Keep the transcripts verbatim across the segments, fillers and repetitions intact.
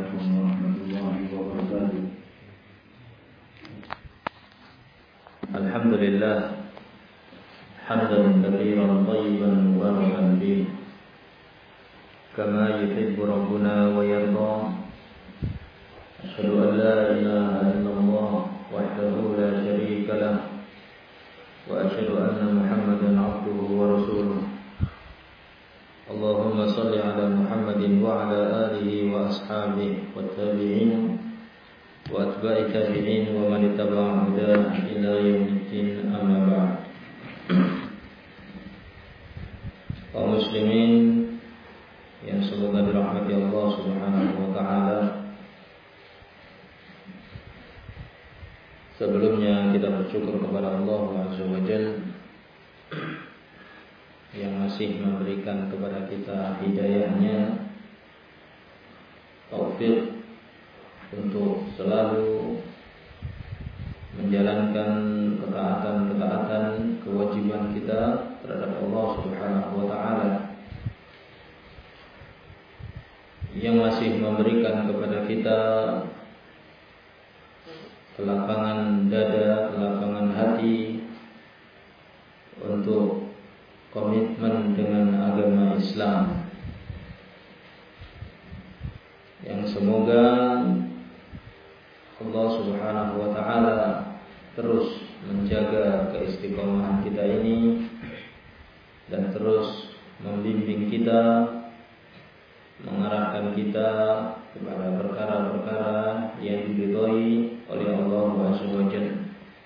عليكم ورحمة الله وبركاته. الحمد لله حمدا كثيرا طيبا مباركا فيه كما يحب ربنا ويرضى. أشهد أن لا إله إلا الله وحده لا شريك له وأشهد أن محمدا عبده ورسوله. اللهم صل على محمد وعلى آله وأصحابه والتابعين وأتباع التابعين ومن اتبع هداه إلى يوم الدين. أما بعد. Kaum muslimin yang semoga dirahmati Allah Subhanahu wa taala. Sebelumnya kita bersyukur kepada Allah Azza wa Jalla yang masih memberikan kepada kita hidayahnya, taufik untuk selalu menjalankan ketaatan-ketaatan kewajiban kita terhadap Allah Subhanahu wa taala, yang masih memberikan kepada kita kelapangan dada, kelapangan hati untuk komitmen dengan agama Islam, yang semoga Allah Subhanahu wa taala terus menjaga keistiqomahan kita ini dan terus membimbing kita, mengarahkan kita kepada perkara-perkara yang diridhoi oleh Allah Azza wa Jalla.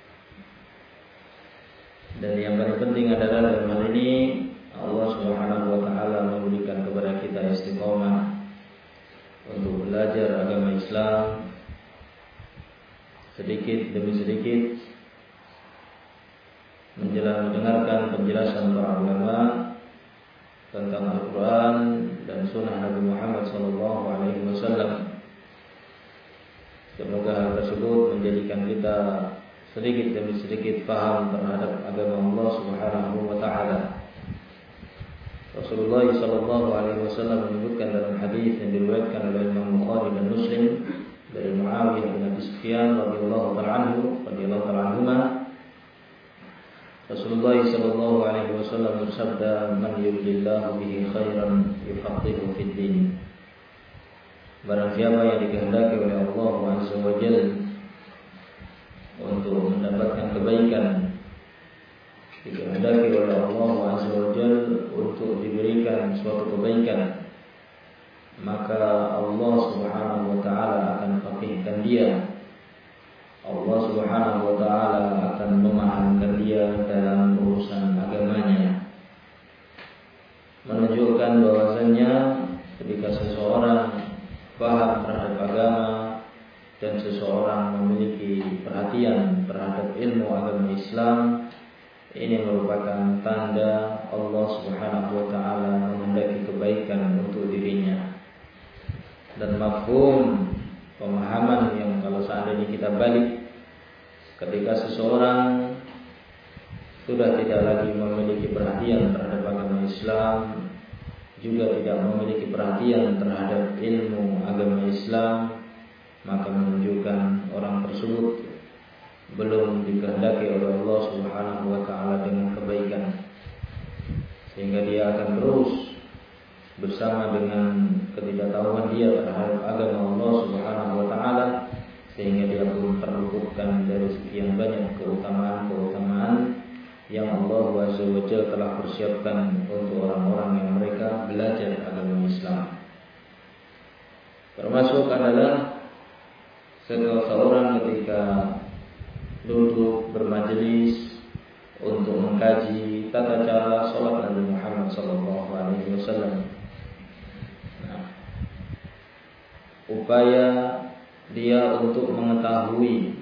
Dan yang paling penting adalah dalam hal ini Allah Subhanahu wa taala memberikan kepada kita istiqomah untuk belajar agama Islam sedikit demi sedikit, menjelang mendengarkan penjelasan para ulama tentang Al-Quran dan Sunnah Nabi Muhammad Sallallahu Alaihi Wasallam. Semoga hal tersebut menjadikan kita sedikit demi sedikit paham terhadap agama Allah Subhanahu wa taala. Rasulullah sallallahu alaihi wasallam menyebutkan dalam hadis yang diriwayatkan oleh Imam Bukhari dan Muslim dari Muawiyah bin Abi Sufyan radhiyallahu ta'ala anhu radhiyallahu ta'ala anhuma, Rasulullah sallallahu alaihi wasallam bersabda, "Man yuridillahu bihi khairan yufaqihuhu fid din." Barang siapa yang dikehendaki oleh Allah Azza wa Jalla untuk mendapatkan kebaikan, dikehendaki oleh Allah Azza wa Jalla untuk diberikan suatu kebaikan, maka Allah Subhanahu wa taala akan faqihkan dia. Allah Subhanahu wa taala akan memahamkan dia dalam urusan agamanya. Menunjukkan bahwasannya ketika seseorang paham terhadap agama dan seseorang memiliki perhatian terhadap ilmu agama Islam, ini merupakan tanda Allah Subhanahu wa taala menghendaki kebaikan untuk dirinya. Dan mafhum pemahaman yang kalau seandainya kita balik, ketika seseorang sudah tidak lagi memiliki perhatian terhadap agama Islam, juga tidak memiliki perhatian terhadap ilmu agama Islam, maka menunjukkan orang tersebut belum dikehendaki oleh Allah Subhanahu wa taala dengan kebaikan, sehingga dia akan terus bersama dengan ketidaktahuan dia terhadap agama Allah Subhanahu wa taala, sehingga dia belum terluputkan dari sekian banyak keutamaan-keutamaan yang Allah Azza wa Jalla telah persiapkan untuk orang-orang yang mereka belajar agama Islam. Termasuk adalah seseorang ketika duduk bermajelis untuk mengkaji tata cara salat Nabi Muhammad sallallahu alaihi wasallam. Nah, upaya dia untuk mengetahui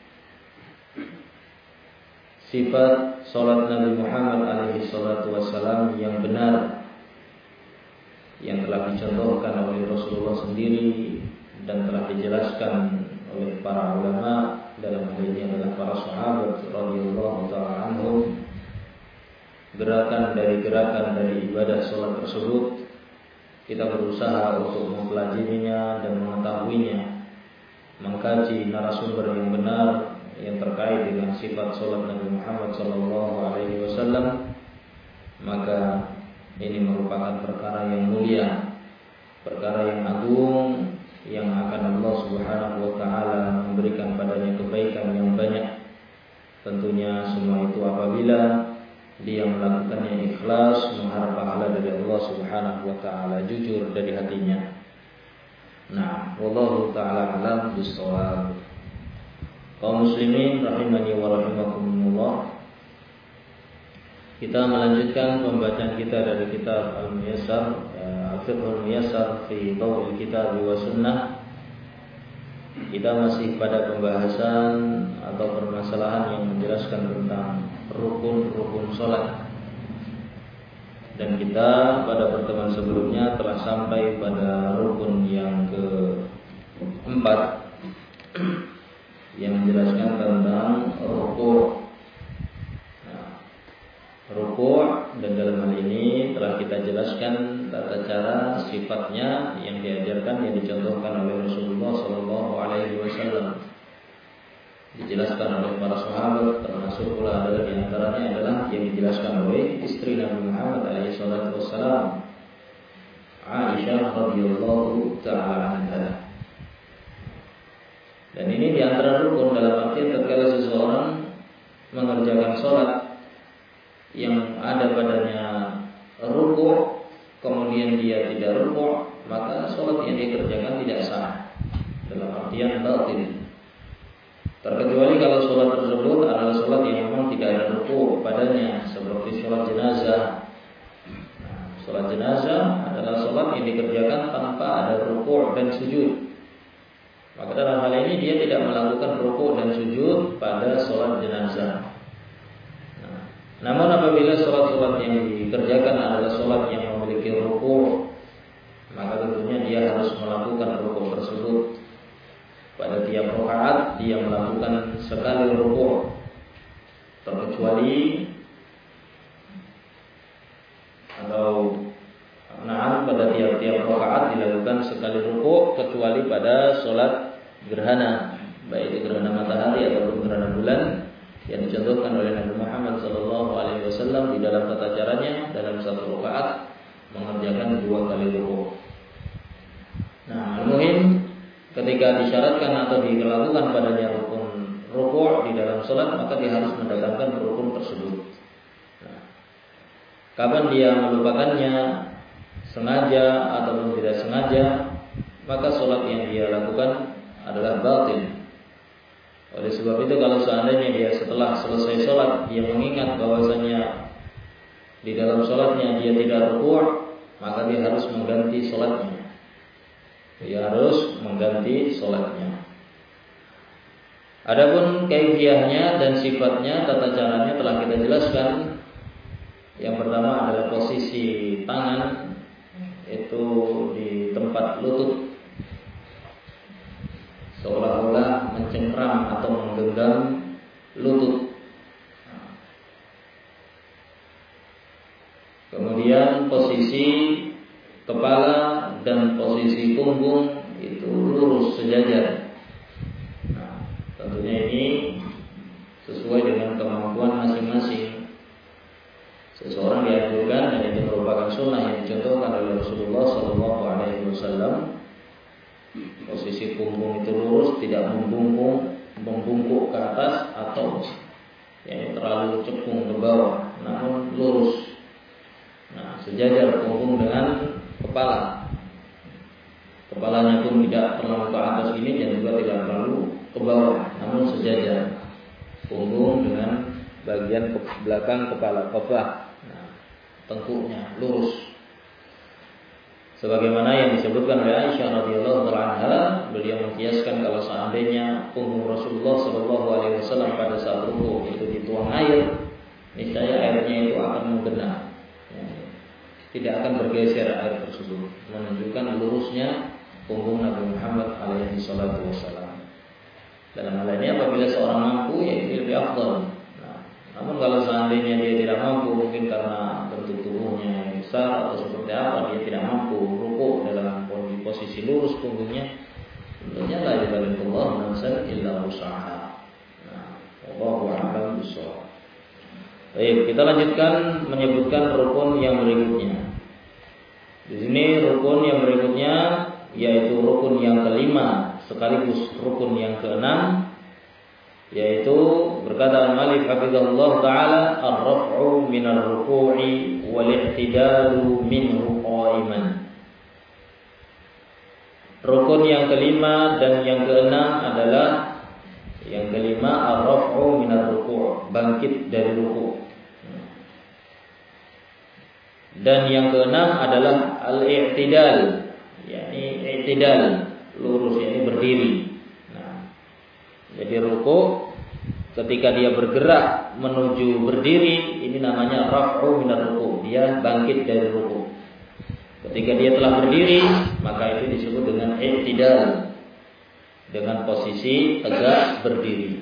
sifat salat Nabi Muhammad alaihi salatu wasallam yang benar, yang telah dicontohkan oleh Rasulullah sendiri dan telah dijelaskan oleh para ulama, dalam hal ini adalah para sahabat radhiyallahu ta'ala anhum. Gerakan dari gerakan dari ibadah salat tersebut kita berusaha untuk mempelajarinya dan mengetahuinya, mengkaji narasumber yang benar yang terkait dengan sifat salat Nabi Muhammad sallallahu alaihi wasallam, maka ini merupakan perkara yang mulia, perkara yang agung, yang akan Allah Subhanahu wa taala memberikan padanya kebaikan yang banyak. Tentunya semua itu apabila dia melakukannya ikhlas, mengharap pahala dari Allah Subhanahu wa taala, jujur dari hatinya. Nah, wallahu taala alam bissawab. Kaum muslimin rahimani wa rahimakumullah. Kita melanjutkan pembacaan kita dari kitab Al-Muyassar, Al-Fiqhul Muyassar fi Dhaw'il Kitab wa Sunnah. Kita masih pada pembahasan atau permasalahan yang menjelaskan tentang rukun-rukun sholat. Dan kita pada pertemuan sebelumnya telah sampai pada rukun yang keempat, yang menjelaskan tentang ruku'. Nah, ruku' dan dalam hal ini telah kita jelaskan tata cara, sifatnya yang diajarkan, yang dicontohkan oleh Rasulullah Sallallahu Alaihi Wasallam, dijelaskan oleh para sahabat, termasuk pula adalah diantaranya adalah yang dijelaskan oleh istri Nabi Muhammad Alaihi Wasallam, Aisyah radhiyallahu taala anha. Dan ini diantara rukun dalam artian tatkala seseorang mengerjakan sholat yang ada padanya ruku', kemudian dia tidak ruku', maka sholat yang dikerjakan tidak sah, dalam artian batil. Terkecuali kalau sholat tersebut adalah sholat yang memang tidak ada ruku' padanya, seperti sholat jenazah. Nah, sholat jenazah adalah sholat yang dikerjakan tanpa ada ruku' dan sujud. Maka dalam hal ini dia tidak melakukan ruku' dan sujud pada sholat jenazah. Nah, namun apabila sholat-sholat yang dikerjakan adalah sholat yang memiliki ruku', maka tentunya dia harus melakukan ruku' tersebut. Pada tiap rakaat dia melakukan sekali ruku', terkecuali atau nah pada tiap-tiap rakaat dilakukan sekali ruku', kecuali pada sholat gerhana, baik gerhana matahari ataupun gerhana bulan, yang dicontohkan oleh Nabi Muhammad Sallallahu Alaihi Wasallam di dalam tata caranya dalam satu rakaat mengerjakan dua kali ruku'. Nah, al-muhim ketika disyaratkan atau dilakukan padanya rukun ruku' di dalam sholat, maka dia harus mendatangkan rukun tersebut. Nah, kapan dia melupakannya, sengaja ataupun tidak sengaja, maka sholat yang dia lakukan adalah batil. Oleh sebab itu, kalau seandainya dia setelah selesai sholat dia mengingat bahwasanya di dalam sholatnya dia tidak ruku', maka dia harus mengganti sholatnya. Dia harus mengganti sholatnya. Adapun kaifiyahnya dan sifatnya, tata caranya telah kita jelaskan. Yang pertama adalah posisi tangan itu di tempat lutut, seolah-olah mencengkram atau menggenggam lutut. Kemudian posisi kepala dan posisi punggung itu lurus sejajar. Nah, tentunya ini sesuai dengan kemampuan masing-masing. Seseorang dianjurkan, dan itu merupakan sunnah yang dicontohkan oleh Rasulullah Sallallahu Alaihi Wasallam, posisi punggung itu lurus, tidak membungkuk, membungkuk ke atas atau yang terlalu cekung ke bawah, namun lurus. Nah, sejajar punggung dengan kepala. Kepalanya pun tidak terlalu ke atas ini dan juga tidak terlalu ke bawah, namun sejajar. Punggung dengan bagian ke belakang kepala, kepala. Nah, tengkuknya lurus. Sebagaimana yang disebutkan oleh Aisyah radhiyallahu anha, beliau mengkiaskan kalau seandainya punggung Rasulullah sallallahu alaihi wasallam pada saat ruku itu dituang air, niscaya airnya itu akan menggenang. Tidak akan bergeser air tersebut, menunjukkan lurusnya punggung Nabi Muhammad alaihi salatu wasallam. Dalam hal ini apabila seorang mampu, ya itu lebih afdal. Nah, namun kalau seandainya dia tidak mampu, mungkin karena bentuk tubuhnya yang besar atau seperti apa, dia tidak mampu rukuk dalam posisi lurus punggungnya, tentunya la yukallifullahu nafsan illa wus'aha. Nah, wallahu a'lam bishawab. Baik, kita lanjutkan menyebutkan rukun yang berikutnya. Di sini rukun yang berikutnya yaitu rukun yang kelima sekaligus rukun yang keenam, yaitu berkata al-Malik hafizahullah taala ar-raf'u min ar-ruku'i wal i'tidalu minhu qa'iman. Rukun yang kelima dan yang keenam adalah yang kelima ar-raf'u min ar-ruku', bangkit dari ruku'. Dan yang keenam adalah al-i'tidal, yakni i'tidal, lurus, yakni berdiri. Nah, jadi ruku' ketika dia bergerak menuju berdiri, ini namanya raf'u minar ruku', dia bangkit dari ruku'. Ketika dia telah berdiri, maka itu disebut dengan i'tidal, dengan posisi tegak berdiri.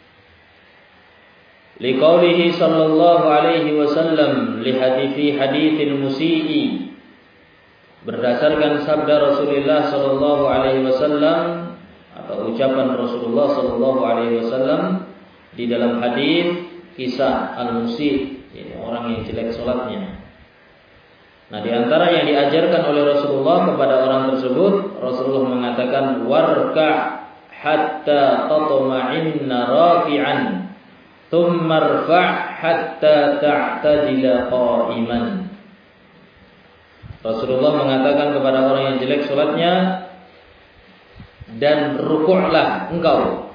Liqaulihi sallallahu alaihi wasallam li hadithi haditsil musii, berdasarkan sabda Rasulullah sallallahu alaihi wasallam atau ucapan Rasulullah sallallahu alaihi wasallam di dalam hadis kisah al-musi, ini orang yang jelek salatnya. Nah, di antara yang diajarkan oleh Rasulullah kepada orang tersebut, Rasulullah mengatakan warka hatta tatma'inna rafi'an thumma irfa' hatta ta'tadila qa'iman. Rasulullah mengatakan kepada orang yang jelek salatnya, dan rukuklah engkau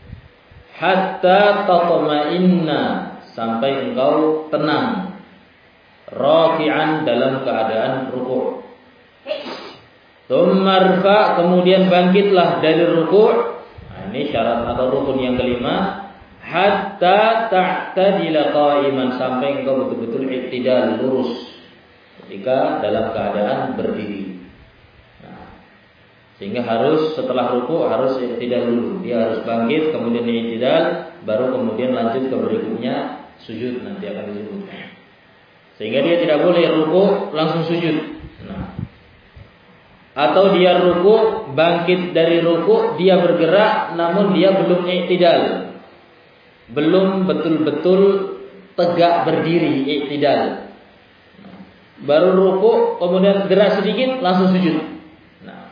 hatta tatma'inna, sampai engkau tenang, rafi'an, dalam keadaan rukuk. Thumma irfa', kemudian bangkitlah dari rukuk. Nah, ini syarat atau rukun yang kelima. Hatta ta'tadila qa'iman, sampai engkau betul-betul i'tidal, lurus ketika dalam keadaan berdiri. Nah, sehingga harus setelah ruku harus i'tidal dulu. Dia harus bangkit, kemudian i'tidal, baru kemudian lanjut ke berikutnya sujud, nanti akan disebutkan. Sehingga dia tidak boleh ruku langsung sujud. Nah, atau dia ruku, bangkit dari ruku, dia bergerak namun dia belum i'tidal, belum betul-betul tegak berdiri i'tidal. Nah, baru ruku, kemudian gerak sedikit langsung sujud. Nah,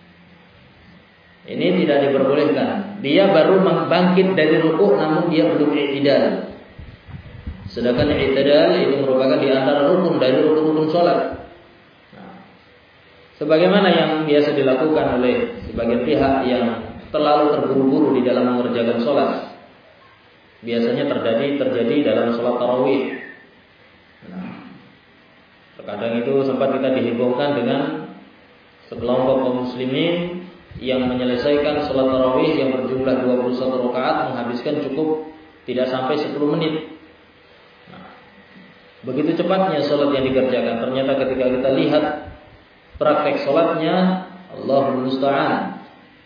ini tidak diperbolehkan. Dia baru bangkit dari ruku namun dia belum i'tidal. Sedangkan i'tidal itu merupakan di antara rukun dari rukun-rukun salat. Nah, sebagaimana yang biasa dilakukan oleh sebagian pihak yang terlalu terburu-buru di dalam mengerjakan salat. Biasanya terjadi terjadi dalam salat tarawih. Nah, terkadang itu sempat kita dihebohkan dengan sekelompok kaum muslimin yang menyelesaikan salat tarawih yang berjumlah dua puluh satu rakaat menghabiskan cukup tidak sampai sepuluh menit. Begitu cepatnya sholat yang dikerjakan. Ternyata ketika kita lihat praktek sholatnya, Allahul Musta'an,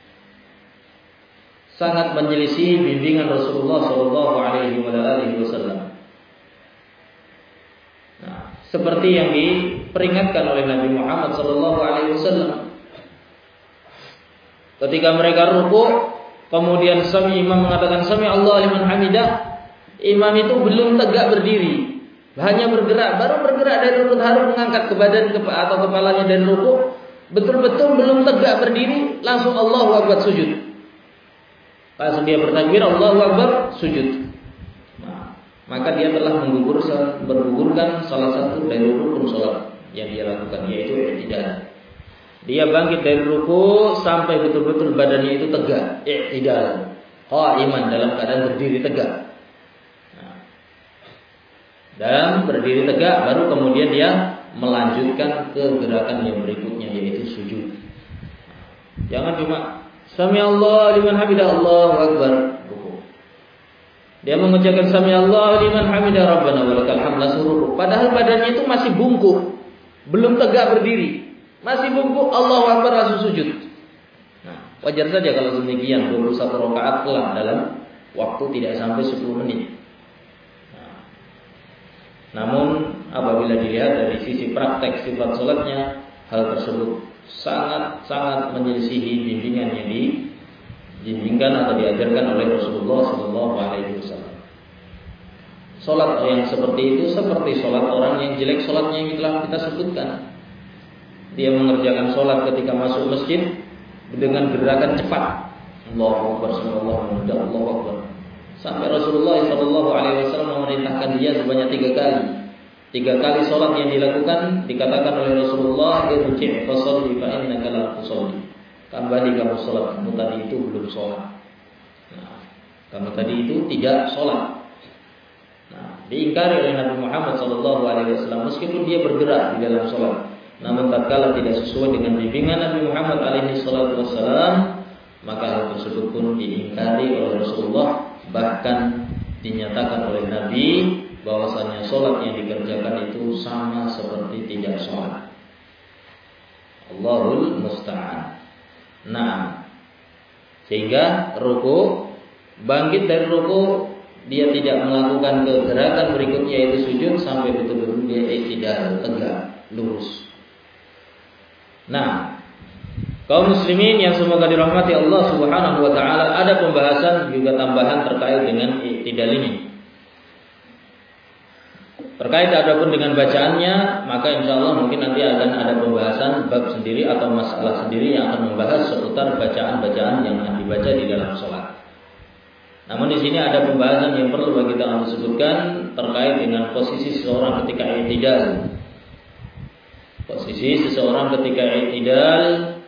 sangat menyelisih bimbingan Rasulullah Sallallahu Alaihi Wasallam. Nah, seperti yang diperingatkan oleh Nabi Muhammad Sallallahu Alaihi Wasallam, ketika mereka ruku, kemudian sami imam mengatakan sami Allah liman hamidah, imam itu belum tegak berdiri, hanya bergerak, baru bergerak dari rukuk, harus mengangkat ke badan atau kepalanya dari rukuk, betul-betul belum tegak berdiri, langsung Allahu Akbar sujud. Langsung dia bertakbir Allahu Akbar sujud. Nah, maka dia telah menggugur bergugurkan salah satu dari rukun salat yang dia lakukan, yaitu i'tidal. Dia bangkit dari rukuk sampai betul-betul badannya itu tegak, i'tidal, qa'iman, dalam keadaan berdiri tegak. Dan berdiri tegak, baru kemudian dia melanjutkan ke gerakan yang berikutnya, yaitu sujud. Jangan cuma sami Allah liman hamidah, Allahu Akbar, ruku. Dia mengucapkan sami Allah liman hamidah Rabbana walakal hamd, langsung ruku. Padahal badannya itu masih bungkuk, belum tegak berdiri, masih bungkuk, Allahu Akbar, langsung sujud. Nah, wajar saja kalau demikian, dua puluh satu rakaat telah dalam waktu tidak sampai sepuluh menit. Namun apabila dilihat dari sisi praktek sifat sholatnya, hal tersebut sangat-sangat menyelisihi bimbingan yang dibimbingkan atau diajarkan oleh Rasulullah Shallallahu Alaihi Wasallam. Sholat yang seperti itu seperti sholat orang yang jelek sholatnya yang telah kita sebutkan. Dia mengerjakan sholat ketika masuk masjid dengan gerakan cepat. Allahu Akbar, Allahu Akbar, Allahu Akbar. Sampai Rasulullah Shallallahu Alaihi Wasallam memerintahkan dia sebanyak tiga kali. Tiga kali sholat yang dilakukan dikatakan oleh Rasulullah, irji' fasalli fa innaka lam tusalli. Kembali kamu sholat, kamu tadi itu belum sholat. Nah, kamu tadi itu tidak sholat. Nah, diingkari oleh Nabi Muhammad Shallallahu Alaihi Wasallam meskipun dia bergerak di dalam sholat. Namun tatkala tidak sesuai dengan bimbingan Nabi Muhammad Alaihi Wasallam, maka hal tersebut pun diingkari oleh Rasulullah. Bahkan dinyatakan oleh Nabi bahwasanya sholat yang dikerjakan itu sama seperti tidak sholat. Allahul musta'an. Nah, sehingga ruku, bangkit dari ruku, dia tidak melakukan kegerakan berikutnya yaitu sujud sampai betul-betul dia i'tidal, tegak, lurus. Nah, kaum muslimin yang semoga dirahmati Allah Subhanahu wa taala, ada pembahasan juga tambahan terkait dengan i'tidal ini. Terkait adapun dengan bacaannya, maka insyaallah mungkin nanti akan ada pembahasan bab sendiri atau masalah sendiri yang akan membahas seputar bacaan-bacaan yang akan dibaca di dalam sholat. Namun di sini ada pembahasan yang perlu bagi kita untuk sebutkan terkait dengan posisi seseorang ketika i'tidal. Posisi seseorang ketika i'tidal,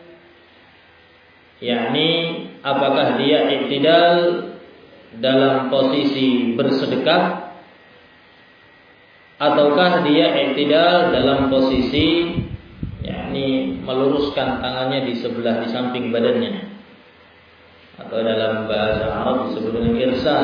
yakni apakah dia i'tidal dalam posisi bersedekap ataukah dia i'tidal dalam posisi yakni meluruskan tangannya di sebelah di samping badannya, atau dalam bahasa Arab disebut dengan irsal.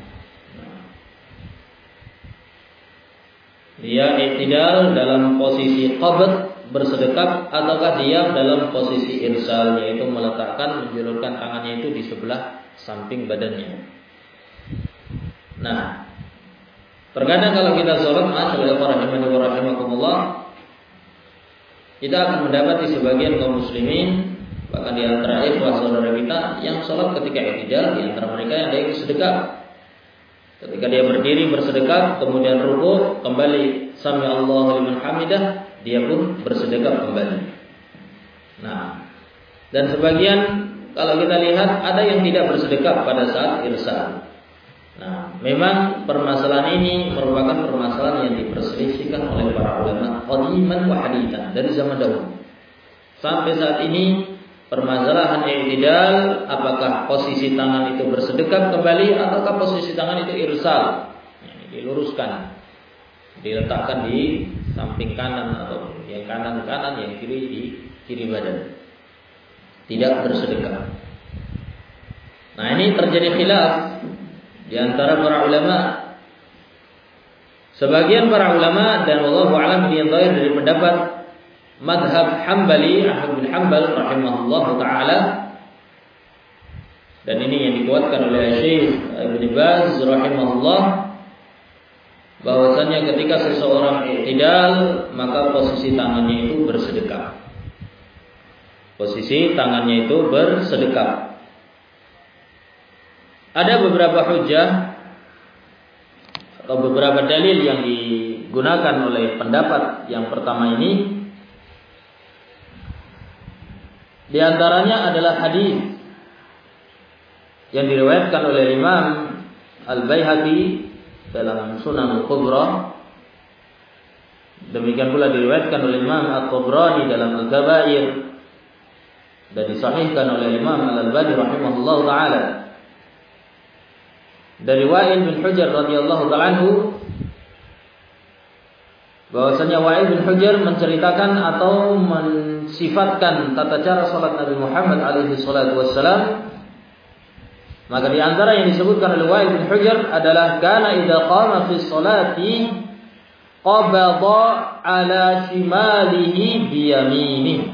Dia i'tidal dalam posisi qabd bersedekap ataukah dia dalam posisi irsal, yaitu meletakkan menjulurkan tangannya itu di sebelah samping badannya. Nah, terkadang kalau kita sholat, masyaallah rahimani wa rahimakumullah, kita akan mendapati sebagian kaum muslimin, bahkan di antara ikhwah saudara kita yang sholat ketika i'tidal, di antara mereka yang ada yang bersedekap. Ketika dia berdiri bersedekap, kemudian ruku, kembali sami Allahu liman hamidah, dia pun bersedekap kembali. Nah, dan sebagian kalau kita lihat ada yang tidak bersedekap pada saat irsal. Nah, memang permasalahan ini merupakan permasalahan yang diperselisihkan oleh para ulama qadiman wa haditsan dari zaman dahulu. Sampai saat ini permasalahan i'tidal, apakah posisi tangan itu bersedekap kembali ataukah posisi tangan itu irsal, yani diluruskan, diletakkan di samping kanan atau yang kanan kanan, yang kiri di kiri badan, tidak bersedekap. Nah, ini terjadi khilaf di antara para ulama. Sebagian para ulama, dan wallahu a'lam, yang zahir dari pendapat madhab Hambali, Ahmad bin Hanbal rahimahullah ta'ala, dan ini yang dikuatkan oleh Syekh Ibn Baz rahimahullah, bahwasanya ketika seseorang i'tidal, maka posisi tangannya itu bersedekap. Posisi tangannya itu bersedekap. Ada beberapa hujjah atau beberapa dalil yang digunakan oleh pendapat yang pertama ini. Di antaranya adalah hadis yang diriwayatkan oleh Imam Al-Baihaqi dalam Sunan Al-Kubra. Demikian pula diriwayatkan oleh Imam At-Tabrani dalam Al-Kabair, dan disahihkan oleh Imam Al-Albani rahimahullah ta'ala. Dari Wa'il bin Hujr radhiyallahu ta'ala anhu, bahwasanya Wa'il bin Hujr menceritakan atau mensifatkan tata cara salat Nabi Muhammad alaihi salatu wassalam. Maka di antara yang disebutkan oleh Wa'il bin Hujr adalah kana idza qama fi sholati qabada ala shimalihi bi yaminihi.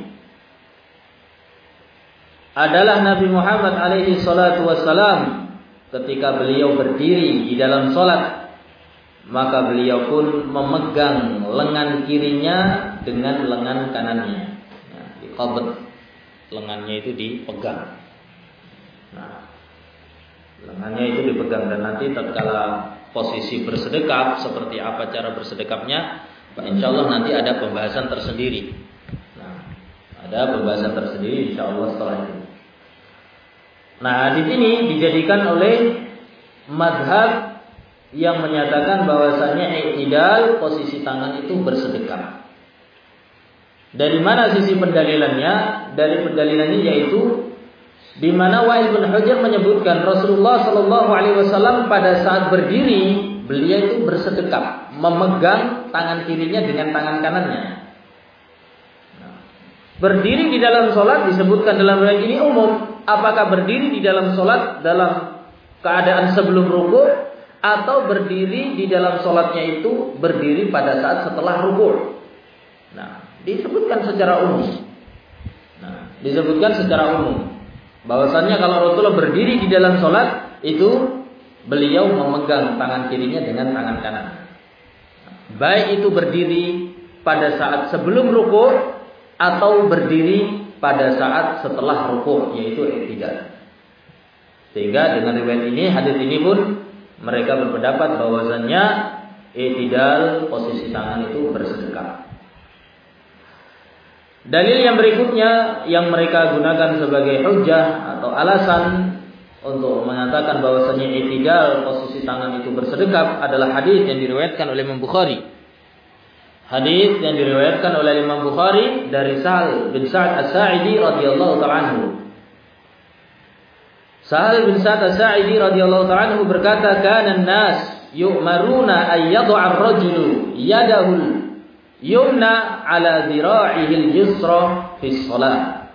Adalah Nabi Muhammad alaihi salatu wassalam ketika beliau berdiri di dalam salat, maka beliau pun memegang lengan kirinya dengan lengan kanannya. Nah, diqabd, lengannya itu dipegang. Nah, lengannya itu dipegang, dan nanti tatkala posisi bersedekap seperti apa cara bersedekapnya, insya Allah nanti ada pembahasan tersendiri. Nah, ada pembahasan tersendiri insya Allah setelah itu. Nah, di sini dijadikan oleh mazhab yang menyatakan bahwasanya i'tidal posisi tangan itu bersedekap. Dari mana sisi pendalilannya? Dari pendalilannya yaitu di mana Wa'il bin Hujr menyebutkan Rasulullah Shallallahu Alaihi Wasallam pada saat berdiri beliau itu bersedekap, memegang tangan kirinya dengan tangan kanannya. Nah, berdiri di dalam sholat disebutkan dalam riwayat ini umum. Apakah berdiri di dalam sholat dalam keadaan sebelum ruku atau berdiri di dalam sholatnya itu berdiri pada saat setelah ruku? Nah, disebutkan secara umum. Nah, disebutkan secara umum. Bahwasannya kalau Rasulullah berdiri di dalam sholat itu beliau memegang tangan kirinya dengan tangan kanan. Baik itu berdiri pada saat sebelum ruku atau berdiri pada saat setelah ruku, yaitu i'tidal. Sehingga dengan riwayat ini, hadis ini pun mereka berpendapat bahwasannya i'tidal posisi tangan itu bersedekap. Dalil yang berikutnya yang mereka gunakan sebagai hujjah atau alasan untuk mengatakan bahwasanya i'tidal posisi tangan itu bersedekap adalah hadis yang diriwayatkan oleh Imam Bukhari. Hadis yang diriwayatkan oleh Imam Bukhari dari Sahal bin Sa'ad As-Sa'idi radhiyallahu ta'ala anhu. Sahal bin Sa'ad As-Sa'idi radhiyallahu ta'ala anhu berkata, "Kana an-nas yu'maruna ay yad'a ar-rajulu yadahu yumna ala dhira'ihi al-yusra fi shalah."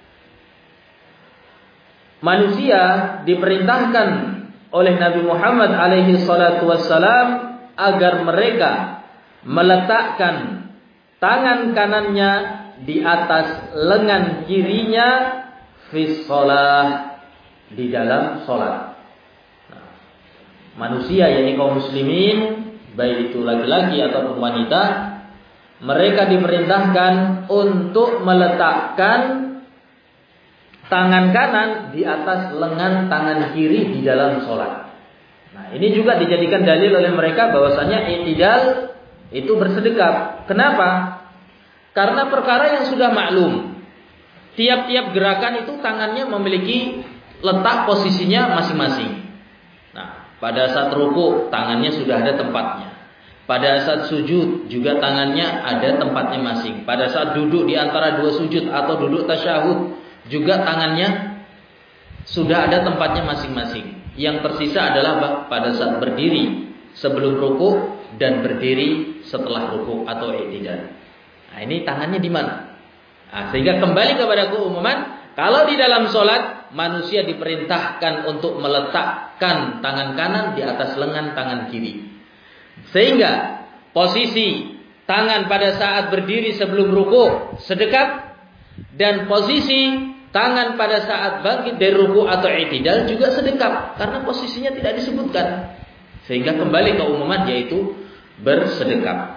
Manusia diperintahkan oleh Nabi Muhammad alaihi salatu wassalam agar mereka meletakkan tangan kanannya di atas lengan kirinya fi shalah, di dalam salat. Nah, manusia yakni kaum muslimin, baik itu laki-laki ataupun wanita, mereka diperintahkan untuk meletakkan tangan kanan di atas lengan tangan kiri di dalam sholat. Nah, ini juga dijadikan dalil oleh mereka bahwasanya i'tidal itu bersedekap. Kenapa? Karena perkara yang sudah maklum. Tiap-tiap gerakan itu tangannya memiliki letak posisinya masing-masing. Nah, pada saat ruku tangannya sudah ada tempatnya. Pada saat sujud juga tangannya ada tempatnya masing. Pada saat duduk di antara dua sujud atau duduk tasyahud juga tangannya sudah ada tempatnya masing-masing. Yang tersisa adalah pada saat berdiri sebelum ruku dan berdiri setelah ruku atau i'tidal. Nah, ini tangannya di mana? Nah, sehingga kembali kepada keumuman, kalau di dalam sholat manusia diperintahkan untuk meletakkan tangan kanan di atas lengan tangan kiri. Sehingga posisi tangan pada saat berdiri sebelum ruku sedekap, dan posisi tangan pada saat bangkit dari ruku atau i'tidal juga sedekap, karena posisinya tidak disebutkan. Sehingga kembali ke umuman, yaitu bersedekap.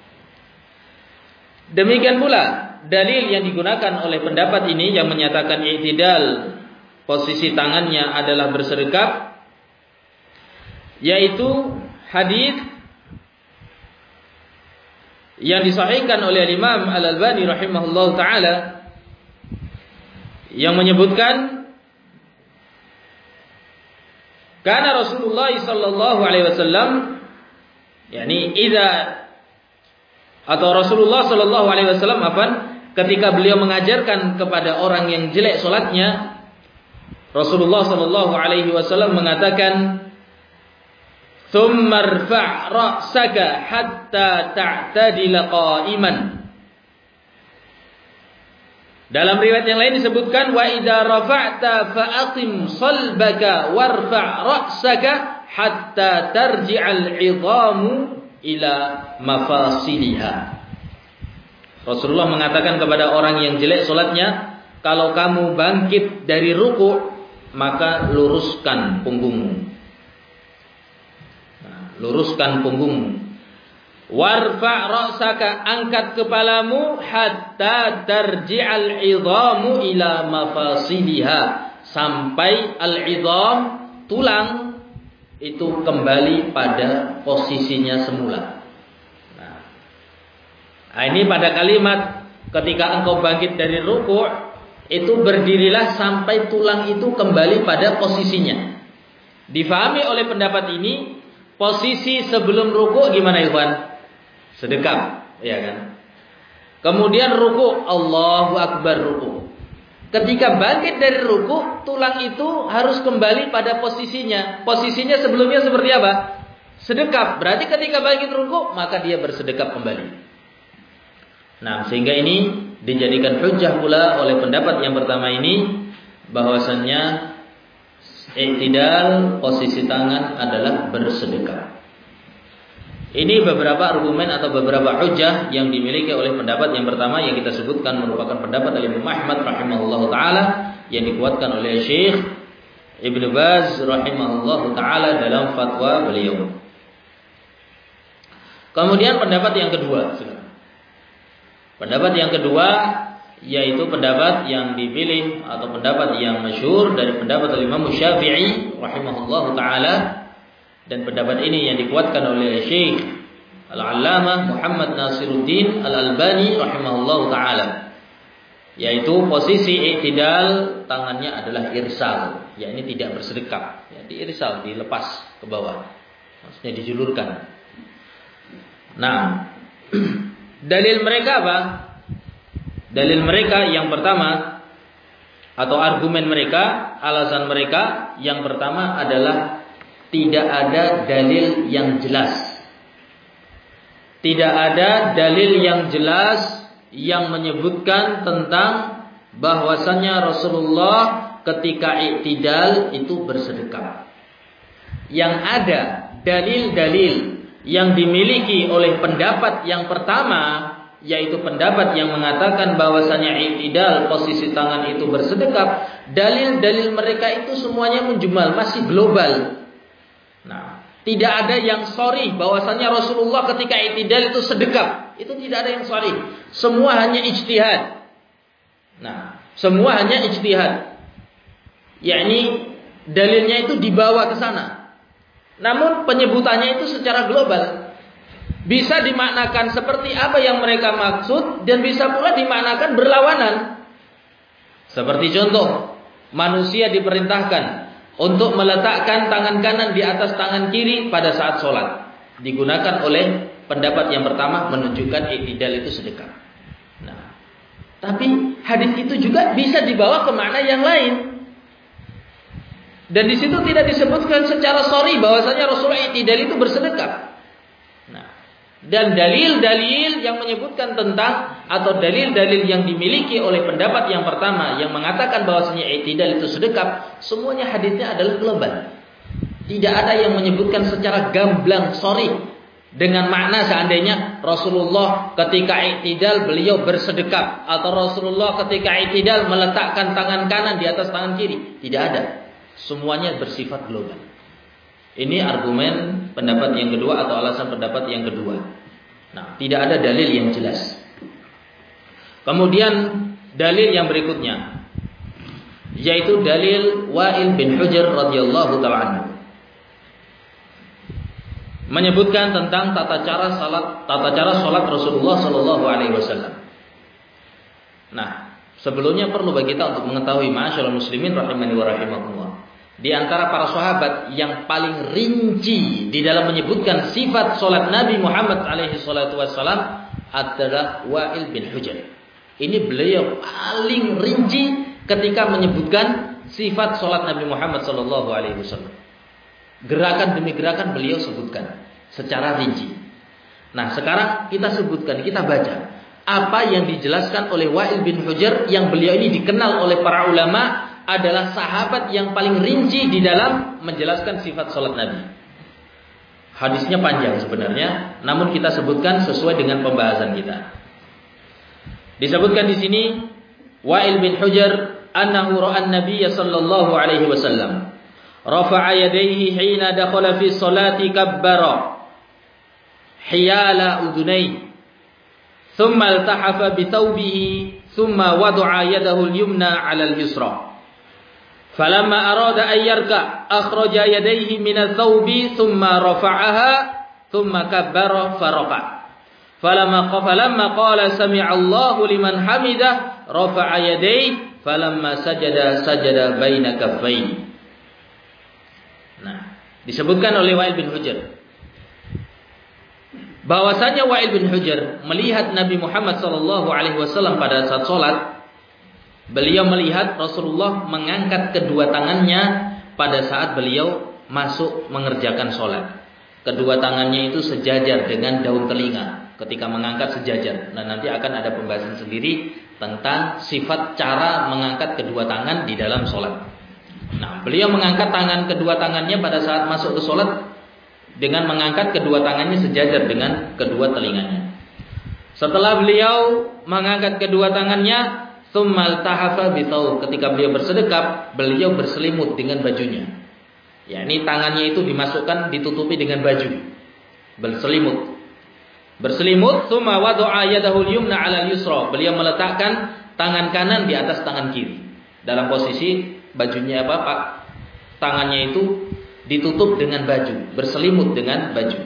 Demikian pula dalil yang digunakan oleh pendapat ini yang menyatakan i'tidal posisi tangannya adalah bersedekap, yaitu hadis yang disahihkan oleh Imam Al-Albani rahimahullah taala yang menyebutkan karena Rasulullah sallallahu alaihi wasallam yakni idza atau Rasulullah sallallahu alaihi wasallam apa ketika beliau mengajarkan kepada orang yang jelek salatnya, Rasulullah sallallahu alaihi wasallam mengatakan, "Tsumma irfa' ra'saka hatta ta'tadila qa'iman." Dalam riwayat yang lain disebutkan, "Wa idza rafa'ta fa'aqim salbaka warfa' ra'saka hatta tarji'al 'idhamu ila mafasiliha." Rasulullah mengatakan kepada orang yang jelek salatnya, kalau kamu bangkit dari ruku, maka luruskan punggungmu. Nah, luruskan punggungmu. Warfa' ra'saka, angkat kepalamu hatta tarji'al 'idhamu ila mafasiliha, sampai al-'idham, tulang itu kembali pada posisinya semula. Nah, ini pada kalimat ketika engkau bangkit dari ruku', itu berdirilah sampai tulang itu kembali pada posisinya. Difahami oleh pendapat ini, posisi sebelum ruku' gimana ikhwan? Sedekap, ya kan? Kemudian ruku', Allahu Akbar, ruku'. Ketika bangkit dari ruku', tulang itu harus kembali pada posisinya. Posisinya sebelumnya seperti apa? Sedekap. Berarti ketika bangkit ruku', maka dia bersedekap kembali. Nah, sehingga ini dijadikan hujjah pula oleh pendapat yang pertama ini, bahwasannya i'tidal posisi tangan adalah bersedekap. Ini beberapa argumen atau beberapa hujjah yang dimiliki oleh pendapat yang pertama yang kita sebutkan merupakan pendapat Imam Ahmad rahimahullahu taala yang dikuatkan oleh Syekh Ibnu Baz rahimahullahu taala dalam fatwa beliau. Kemudian pendapat yang kedua, pendapat yang kedua yaitu pendapat yang dipilih atau pendapat yang masyhur dari pendapat Imam Syafi'i rahimahullahu taala. Dan pendapat ini yang dikuatkan oleh Syekh Al-Allamah Muhammad Nasiruddin Al-Albani rahimahullahu taala, yaitu posisi i'tidal tangannya adalah irsal, yakni tidak bersedekap, ya, diirsal, dilepas ke bawah, maksudnya dijulurkan. Nah, dalil mereka apa? Dalil mereka yang pertama atau argumen mereka, alasan mereka yang pertama adalah tidak ada dalil yang jelas. Tidak ada dalil yang jelas yang menyebutkan tentang bahwasannya Rasulullah ketika i'tidal itu bersedekap. Yang ada dalil-dalil yang dimiliki oleh pendapat yang pertama, yaitu pendapat yang mengatakan bahwasannya i'tidal posisi tangan itu bersedekap, dalil-dalil mereka itu semuanya menjumal, masih global. Nah, tidak ada yang sharih bahwasannya Rasulullah ketika i'tidal itu sedekap. Itu tidak ada yang sharih. Semua hanya ijtihad. Nah, semua hanya ijtihad. Yakni dalilnya itu dibawa ke sana. Namun penyebutannya itu secara global. Bisa dimaknakan seperti apa yang mereka maksud dan bisa pula dimaknakan berlawanan. Seperti contoh, manusia diperintahkan untuk meletakkan tangan kanan di atas tangan kiri pada saat sholat. Digunakan oleh pendapat yang pertama menunjukkan i'tidal itu sedekap. Nah, tapi hadis itu juga bisa dibawa ke makna yang lain. Dan di situ tidak disebutkan secara sharih bahwasanya Rasulullah i'tidal itu bersedekap. Nah, dan dalil-dalil yang menyebutkan tentang atau dalil-dalil yang dimiliki oleh pendapat yang pertama yang mengatakan bahwasanya i'tidal itu sedekap, semuanya hadisnya adalah global. Tidak ada yang menyebutkan secara gamblang sharih dengan makna seandainya Rasulullah ketika i'tidal beliau bersedekap atau Rasulullah ketika i'tidal meletakkan tangan kanan di atas tangan kiri. Tidak ada. Semuanya bersifat global. Ini argumen pendapat yang kedua atau alasan pendapat yang kedua. Nah, tidak ada dalil yang jelas. Kemudian dalil yang berikutnya, yaitu dalil Wa'il bin Hujr radhiyallahu ta'ala anhu, menyebutkan tentang tata cara salat, tata cara salat Rasulullah sallallahu alaihi wasallam. Nah, sebelumnya perlu bagi kita untuk mengetahui ma'asyiral muslimin rahimani wa rahimakumullah. Di antara para sahabat yang paling rinci di dalam menyebutkan sifat salat Nabi Muhammad alaihi salatu wassalam adalah Wa'il bin Hujr. Ini beliau paling rinci ketika menyebutkan sifat salat Nabi Muhammad sallallahu alaihi wasallam. Gerakan demi gerakan beliau sebutkan secara rinci. Nah, sekarang kita sebutkan, kita baca apa yang dijelaskan oleh Wa'il bin Hujr yang beliau ini dikenal oleh para ulama adalah sahabat yang paling rinci di dalam menjelaskan sifat salat Nabi. Hadisnya panjang sebenarnya, namun kita sebutkan sesuai dengan pembahasan kita. Disebutkan di sini Wa'il bin Hujr annahu ra'an Nabiy sallallahu alaihi wasallam rafa'a yadayhi hina dakhala fi sholati kabbara hiyala udunayhi thumma iltahafa bi thawbihi thumma wada'a yadahu al-yumna 'ala al-yusra falamma arada an yarka akhraja yadayhi min ath-thawbi thumma rafa'aha thumma kabbara faraka falamma falamma qala sami'a Allahu liman hamidah rafa'a yadayhi falamma sajada sajada baina kaffayhi. Nah, disebutkan oleh Wa'il bin Hujr bahwasanya Wa'il bin Hujr melihat Nabi Muhammad sallallahu alaihi wasallam pada saat salat, beliau melihat Rasulullah mengangkat kedua tangannya pada saat beliau masuk mengerjakan salat. Kedua tangannya itu sejajar dengan daun telinga ketika mengangkat sejajar. Nah, nanti akan ada pembahasan sendiri tentang sifat cara mengangkat kedua tangan di dalam salat. Nah, beliau mengangkat tangan kedua tangannya pada saat masuk ke sholat dengan mengangkat kedua tangannya sejajar dengan kedua telinganya. Setelah beliau mengangkat kedua tangannya, tsummal tahafa bitau, ketika beliau bersedekap, beliau berselimut dengan bajunya. Ya, ini tangannya itu dimasukkan ditutupi dengan baju. Berselimut. Berselimut, tsumma wada'a yadahu al-yumna 'ala al-yusra. Beliau meletakkan tangan kanan di atas tangan kiri. Dalam posisi bajunya apa Pak? Tangannya itu ditutup dengan baju, berselimut dengan baju.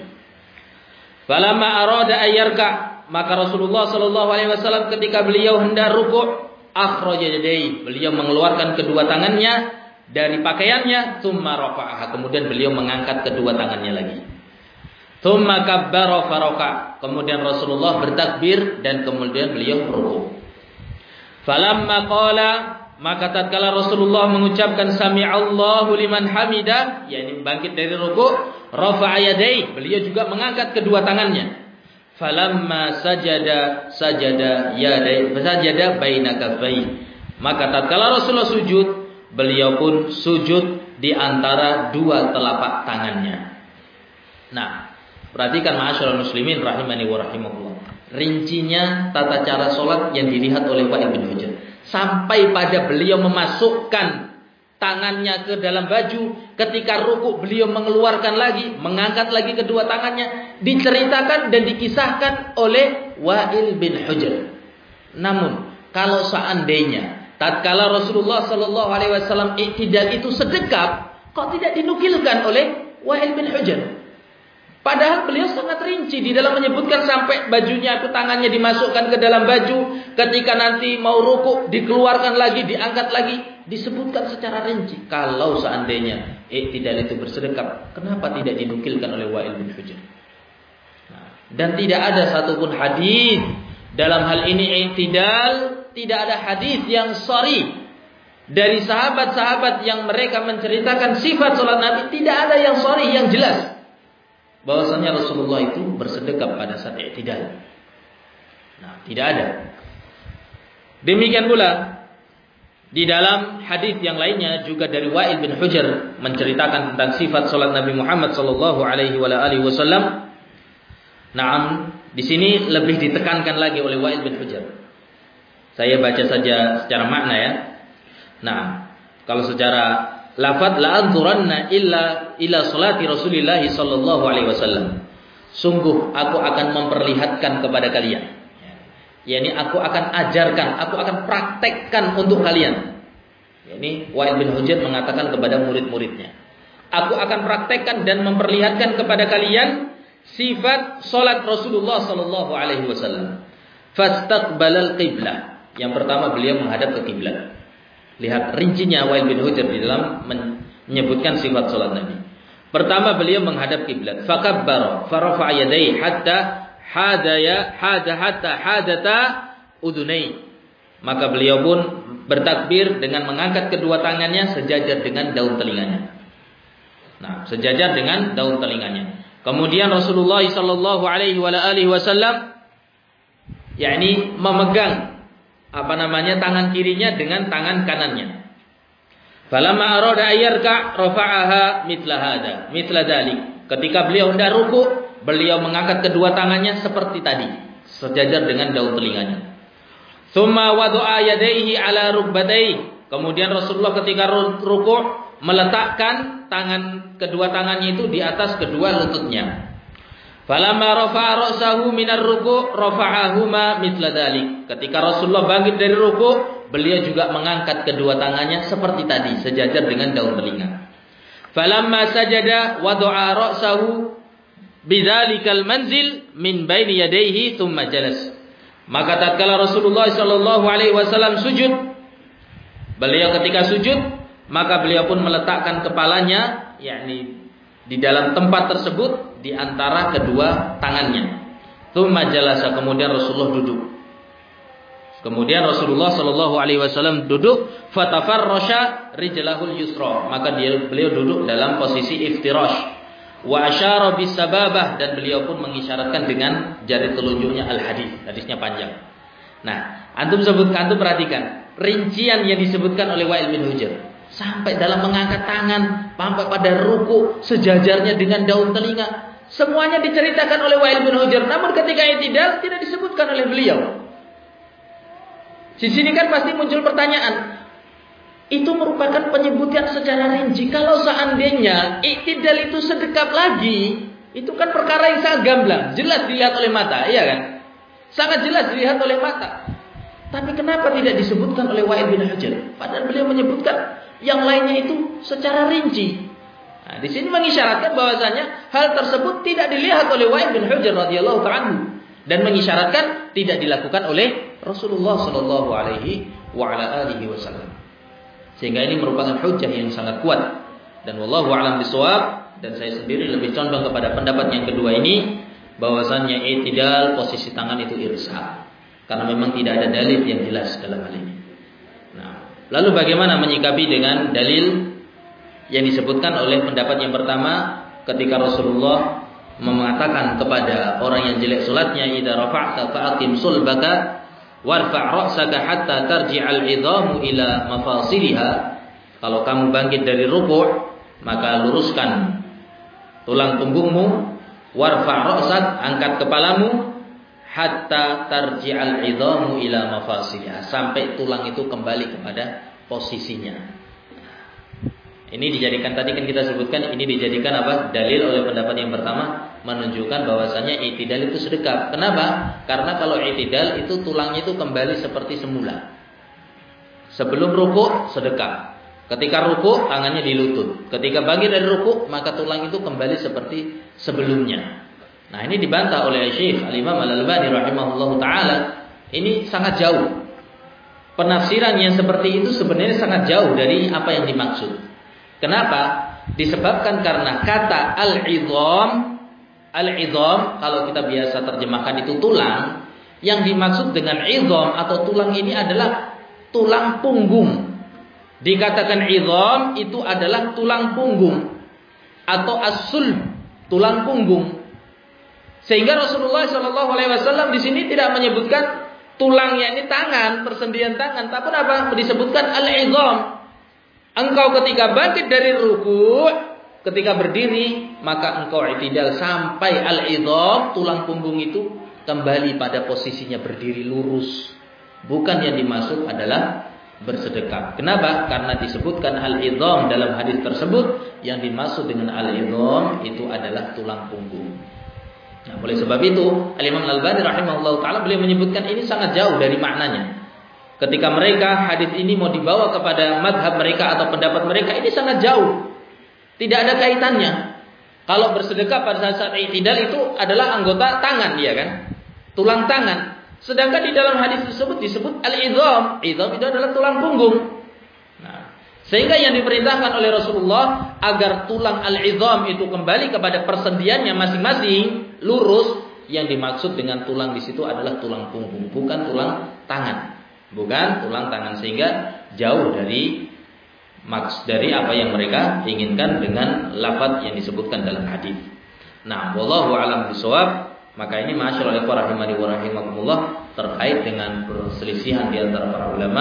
Falamma arada ayyarka, maka Rasulullah sallallahu alaihi wasallam ketika beliau hendak rukuk, akhraja yadayhi, beliau mengeluarkan kedua tangannya dari pakaiannya, tsumma rafa'aha, kemudian beliau mengangkat kedua tangannya lagi. Tsumma kabbara faraka, kemudian Rasulullah bertakbir dan kemudian beliau rukuk. Falamma qala, maka tatkala Rasulullah mengucapkan sami'allahu liman hamidah, yakni bangkit dari rukuk, rafa'a yadayhi, beliau juga mengangkat kedua tangannya. Falamma sajada sajada yadayhi, sajada baina kaffayhi, maka tatkala Rasulullah sujud, beliau pun sujud di antara dua telapak tangannya. Nah, perhatikan ma'asyiral muslimin rahimani wa rahimakumullah. Rincinya tata cara salat yang dilihat oleh Wa'il bin Hujr. Sampai pada beliau memasukkan tangannya ke dalam baju, ketika rukuk beliau mengeluarkan lagi, mengangkat lagi kedua tangannya, diceritakan dan dikisahkan oleh Wa'il bin Hujr. Namun kalau seandainya tatkala Rasulullah sallallahu alaihi wasallam iktidal itu sedekap, kok tidak dinukilkan oleh Wa'il bin Hujr? Padahal beliau sangat rinci di dalam menyebutkan sampai bajunya ke tangannya dimasukkan ke dalam baju, ketika nanti mau rukuk dikeluarkan lagi, diangkat lagi, disebutkan secara rinci. Kalau seandainya iktidal itu bersedekap, kenapa tidak dinukilkan oleh Wa'il bin Hujr? Nah, dan tidak ada satupun hadis dalam hal ini iktidal, tidak ada hadis yang sharih dari sahabat-sahabat yang mereka menceritakan sifat salat Nabi, tidak ada yang sharih yang jelas bahwasanya Rasulullah itu bersedekap pada saat i'tidal. Nah, tidak ada. Demikian pula di dalam hadis yang lainnya juga dari Wa'il bin Hujr menceritakan tentang sifat salat Nabi Muhammad sallallahu alaihi wasallam. Naam, di sini lebih ditekankan lagi oleh Wa'il bin Hujr. Saya baca saja secara makna ya. Nah, kalau secara lafaz la anzuranna illa ila salati Rasulillah sallallahu alaihi wasallam. Sungguh aku akan memperlihatkan kepada kalian. yakni aku akan ajarkan, aku akan praktekkan untuk kalian. Yakni Wa'il bin Hujr mengatakan kepada murid-muridnya, aku akan praktekkan dan memperlihatkan kepada kalian sifat salat Rasulullah sallallahu alaihi wasallam. Fastaqbalal qiblah. Yang pertama beliau menghadap ke kiblat. Lihat rincinya Wa'il bin Hujr di dalam menyebutkan sifat salat Nabi. Pertama beliau menghadap kiblat. Fakabbara farafa'a yadayhi hatta hadaya hada hatta hadata udunai. Maka beliau pun bertakbir dengan mengangkat kedua tangannya sejajar dengan daun telinganya. Nah, sejajar dengan daun telinganya. Kemudian Rasulullah sallallahu alaihi wasallam yakni memegang apa namanya tangan kirinya dengan tangan kanannya. Falamma arada ayyarka rafa'aha mithla hada, mithla dzalik. Ketika beliau hendak ruku, beliau mengangkat kedua tangannya seperti tadi, sejajar dengan daun telinganya. Tsumma wada'a yadayhi ala rukbatayhi. Kemudian Rasulullah ketika ruku, meletakkan tangan kedua tangannya itu di atas kedua lututnya. Falamma rafa'a ra'sahu minar ruku' rafa'ahuma mithla dzalik. Ketika Rasulullah bangkit dari ruku', beliau juga mengangkat kedua tangannya seperti tadi, sejajar dengan daun telinga. Falamma sajada wada'a ra'sahu bidzalikal manzil min baini yadayhi thumma jalas. Maka tatkala Rasulullah sallallahu alaihi wasallam sujud, beliau ketika sujud, maka beliau pun meletakkan kepalanya yakni di dalam tempat tersebut di antara kedua tangannya. Tsumma jalasa, kemudian Rasulullah duduk. Kemudian Rasulullah sallallahu alaihi wasallam duduk, fatafarrasha rijlahul yusra, maka dia beliau duduk dalam posisi iftirash. Wa asyara bis sababah, dan beliau pun mengisyaratkan dengan jari telunjuknya al hadis. Hadisnya panjang. Nah, antum sebutkan, antum perhatikan rincian yang disebutkan oleh Wa'il bin Hujr. Sampai dalam mengangkat tangan, sampai pada ruku sejajarnya dengan daun telinga. Semuanya diceritakan oleh Wa'il bin Hujr. Namun ketika i'tidal tidak disebutkan oleh beliau. Di sini kan pasti muncul pertanyaan. Itu merupakan penyebutan secara rinci. Kalau seandainya i'tidal itu sedekap lagi, itu kan perkara yang sangat gamblang, jelas dilihat oleh mata, iya kan? Sangat jelas dilihat oleh mata. Tapi kenapa tidak disebutkan oleh Wa'il bin Hujr? Padahal beliau menyebutkan yang lainnya itu secara rinci. Nah, di sini mengisyaratkan bahwasanya hal tersebut tidak dilihat oleh Wa'il bin Hujr radhiyallahu ta'ala dan mengisyaratkan tidak dilakukan oleh Rasulullah sallallahu alaihi wa ala alihi wasallam. Sehingga ini merupakan hujjah yang sangat kuat. Dan wallahu a'lam bishawab, dan saya sendiri lebih condong kepada pendapat yang kedua ini, bahwasannya i'tidal posisi tangan itu irsal. Karena memang tidak ada dalil yang jelas dalam hal ini. Nah, lalu bagaimana menyikapi dengan dalil yang disebutkan oleh pendapat yang pertama, ketika Rasulullah mengatakan kepada orang yang jelek salatnya, idza rafa'ta fa'aqim sulbaka warfa' ra'saka hatta tarji'al 'idhamu ila mafasiliha. Kalau kamu bangkit dari rukuk, maka luruskan tulang punggungmu, warfa' ra'sak, angkat kepalamu, hatta tarji'al 'idhamu ila mafasiliha, sampai tulang itu kembali kepada posisinya. Ini dijadikan, tadi kan kita sebutkan, ini dijadikan apa? Dalil oleh pendapat yang pertama, menunjukkan bahwasannya i'tidal itu sedekap. Kenapa? Karena kalau i'tidal itu tulangnya itu kembali seperti semula. Sebelum rukuk sedekap. Ketika rukuk tangannya di lutut. Ketika bangkit dari rukuk maka tulang itu kembali seperti sebelumnya. Nah, ini dibantah oleh Syekh Al-Imam Al-Albani rahimahullahu taala. Ini sangat jauh. Penafsiran yang seperti itu sebenarnya sangat jauh dari apa yang dimaksud. Kenapa? Disebabkan karena kata al-idham, al-idham kalau kita biasa terjemahkan itu tulang, yang dimaksud dengan idham atau tulang ini adalah tulang punggung. Dikatakan idham itu adalah tulang punggung atau as-sulb, tulang punggung. Sehingga Rasulullah shallallahu alaihi wasallam di sini tidak menyebutkan tulangnya ini tangan, persendian tangan, tapi apa? Disebutkan al-idham. Engkau ketika bangkit dari ruku', ketika berdiri, maka engkau i'tidal sampai al-idham, tulang punggung itu kembali pada posisinya berdiri lurus. Bukan yang dimaksud adalah bersedekap. Kenapa? Karena disebutkan al-idham dalam hadis tersebut, yang dimaksud dengan al-idham itu adalah tulang punggung. Nah, oleh sebab itu, Al-Imam Al-Albani rahimahullah ta'ala beliau menyebutkan ini sangat jauh dari maknanya. Ketika mereka hadis ini mau dibawa kepada madhab mereka atau pendapat mereka, ini sangat jauh. Tidak ada kaitannya. Kalau bersedekah pada saat i'tidal itu adalah anggota tangan, ya kan? Tulang tangan. Sedangkan di dalam hadis tersebut disebut al-idham. Idham itu adalah tulang punggung. Nah, sehingga yang diperintahkan oleh Rasulullah agar tulang al-idham itu kembali kepada persendiannya masing-masing, lurus. Yang dimaksud dengan tulang di situ adalah tulang punggung, bukan tulang tangan. Bukan tulang tangan, sehingga jauh dari maks dari apa yang mereka inginkan dengan lafaz yang disebutkan dalam hadis. Nah, wallahu a'lam bishawab. Maka ini masyaallah ikhwah rahimani wa rahimakumullah terkait dengan perselisihan di antara para ulama.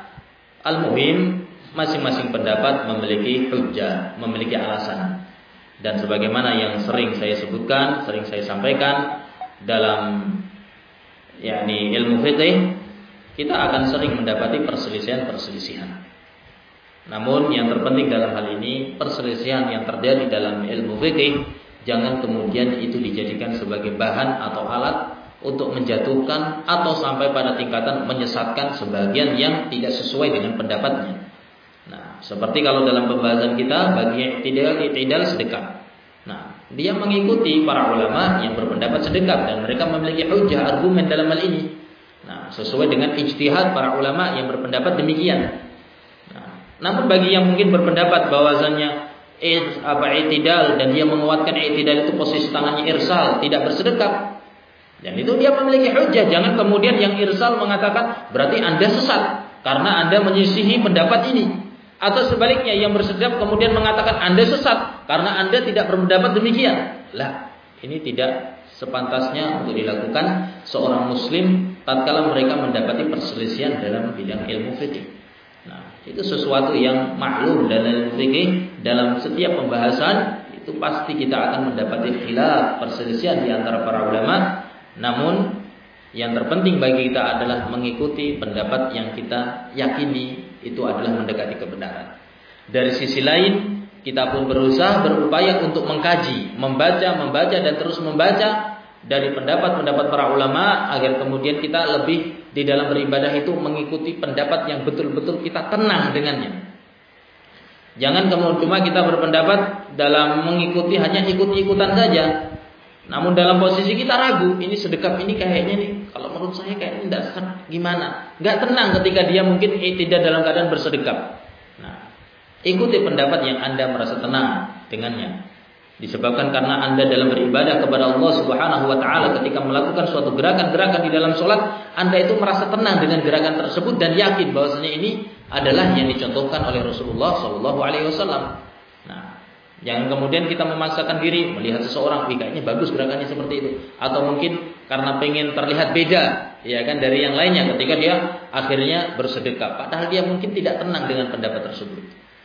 Al-muhim, masing-masing pendapat memiliki hujjah, memiliki alasan. Dan sebagaimana yang sering saya sebutkan, sering saya sampaikan dalam yakni ilmu fiqih, kita akan sering mendapati perselisihan-perselisihan. Namun yang terpenting dalam hal ini, perselisihan yang terjadi dalam ilmu fikih jangan kemudian itu dijadikan sebagai bahan atau alat untuk menjatuhkan atau sampai pada tingkatan menyesatkan sebagian yang tidak sesuai dengan pendapatnya. Nah, seperti kalau dalam pembahasan kita bagi i'tidal i'tidal sedekap. Nah, dia mengikuti para ulama yang berpendapat sedekap dan mereka memiliki hujah argumen dalam hal ini. Nah, sesuai dengan ijtihad para ulama yang berpendapat demikian. Namun bagi yang mungkin berpendapat bahwasannya apa i'tidal dan dia menguatkan i'tidal itu posisi tangannya irsal, tidak bersedekap. Dan itu dia memiliki hujjah. Jangan kemudian yang irsal mengatakan berarti Anda sesat karena Anda menyisihi pendapat ini. Atau sebaliknya yang bersedekap kemudian mengatakan Anda sesat karena Anda tidak berpendapat demikian. Lah, ini tidak sepantasnya untuk dilakukan seorang muslim tatkala mereka mendapati perselisihan dalam bidang ilmu fikih. Nah, itu sesuatu yang maklum dalam fikih, dalam setiap pembahasan itu pasti kita akan mendapati khilaf, perselisihan di antara para ulama. Namun yang terpenting bagi kita adalah mengikuti pendapat yang kita yakini itu adalah mendekati kebenaran. Dari sisi lain, kita pun berusaha berupaya untuk mengkaji, membaca, membaca dan terus membaca dari pendapat-pendapat para ulama agar kemudian kita lebih di dalam beribadah itu mengikuti pendapat yang betul-betul kita tenang dengannya. Jangan kemudian cuma kita berpendapat dalam mengikuti hanya ikut-ikutan saja. Namun dalam posisi kita ragu, ini sedekap ini kayaknya nih, kalau menurut saya kayaknya tidak sehat, gimana? Gak tenang ketika dia mungkin eh, tidak dalam keadaan bersedekap. Nah, ikuti pendapat yang Anda merasa tenang dengannya. Disebabkan karena Anda dalam beribadah kepada Allah Subhanahu wa taala ketika melakukan suatu gerakan-gerakan di dalam sholat, Anda itu merasa tenang dengan gerakan tersebut dan yakin bahwasanya ini adalah yang dicontohkan oleh Rasulullah sallallahu alaihi wasallam. Nah, jangan kemudian kita memaksakan diri melihat seseorang, wih kayaknya bagus gerakannya seperti itu, atau mungkin karena pengen terlihat beda, ya kan dari yang lainnya ketika dia akhirnya bersedekah, padahal dia mungkin tidak tenang dengan pendapat tersebut.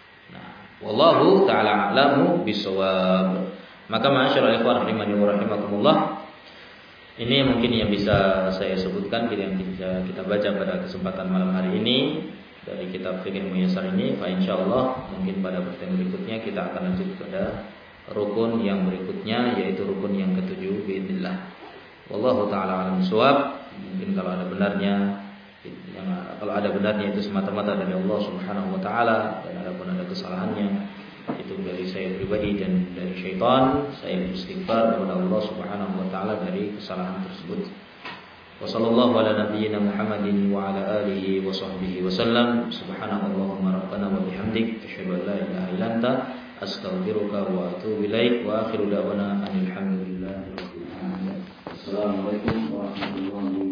Wallahu ta'ala a'lamu bishawab. Maka ma'asyiral ikhwan rahimani wa rahimakumullah, ini mungkin yang bisa saya sebutkan yang bisa kita baca pada kesempatan malam hari ini dari kitab Fiqh Muyassar ini. Fa insyaallah mungkin pada pertemuan berikutnya kita akan lanjut pada rukun yang berikutnya, yaitu rukun yang ketujuh biidznillah. Wallahu ta'ala a'lam bishawab. Mungkin kalau ada benarnya yang kalau ada benarnya itu semata-mata dari Allah Subhanahu wa taala, dan adapun ada kesalahannya itu dari saya pribadi dan dari syaitan. Saya beristighfar kepada Allah Subhanahu wa taala dari kesalahan tersebut. Wassallallahu ala nabiyyina Muhammadin wa ala alihi wa sahbihi wasallam. Subhanallahumma rabbana wa bihamdik asyhadu an la ilaha illa anta astaghfiruka wa atubu ilaik wa akhiru da'wana alhamdulillahi rabbil alamin. Assalamualaikum warahmatullahi wabarakatuh.